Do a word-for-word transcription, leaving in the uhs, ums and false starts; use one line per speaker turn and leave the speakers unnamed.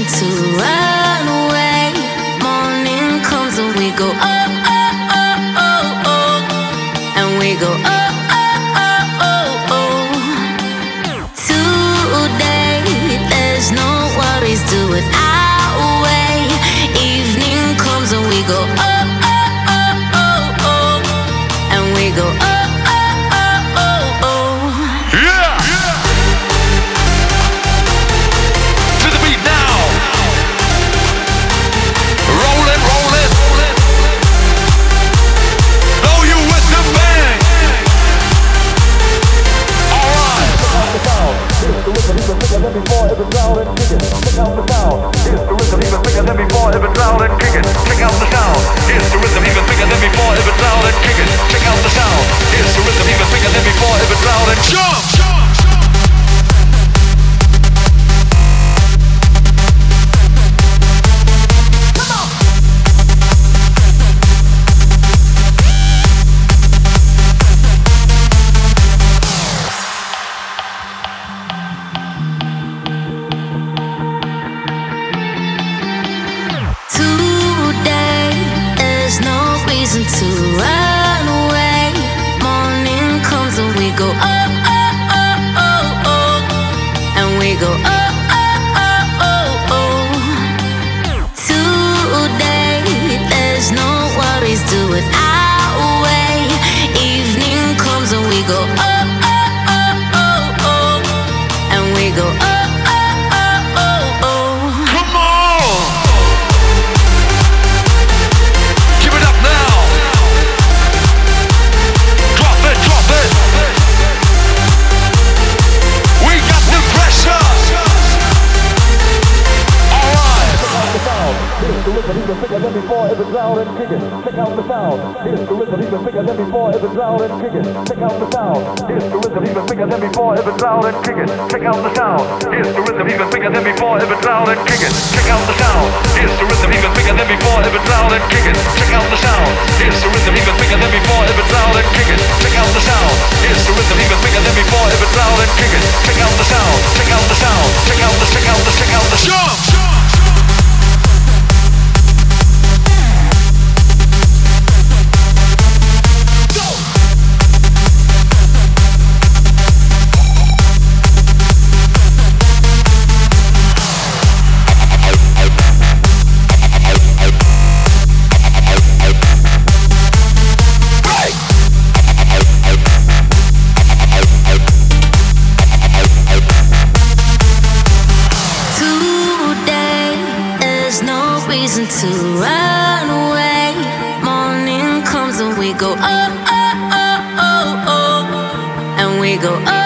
to run away. Morning comes and we go up, up, up, oh, oh. And we go up, up, up, oh, oh. Today, there's no worries, do it our way. Evening comes and we go up, up, up, oh, oh. And we go up.
Before it was loud and kicking, check out the sound. Here's the rhythm even bigger than before it was loud and kicking. Check out the sound. Here's the rhythm even bigger than before it was loud and kicking. Check out the sound. Here's the rhythm even bigger than before it was loud and jump.
To run away. Morning comes and we go up, up, up, oh, oh. And we go up, up, up, oh, oh. Today, there's no worries, do it our way. Evening comes and we go up, up, up, oh, oh. And we go up.
Even bigger than before it was loud and kicking. Check out the sound. Here's the rhythm even bigger than before it was loud and kicking. Check out the sound. Here's the rhythm even bigger than before it was loud and kicking. Check out the sound. Here's the rhythm even bigger than before it was loud and kicking. Check out the sound. Here's the rhythm even bigger than before it was loud and kicking. Check out the sound. Here's the rhythm even bigger than before it was loud and kicking. Check out the sound. Here's the rhythm even bigger than before it was loud and kicking. Check out the sound. Check out the sound. Check out the check out the check out the jump.
Reason to run away. Morning comes and we go up, up, up, oh, oh. And we go up.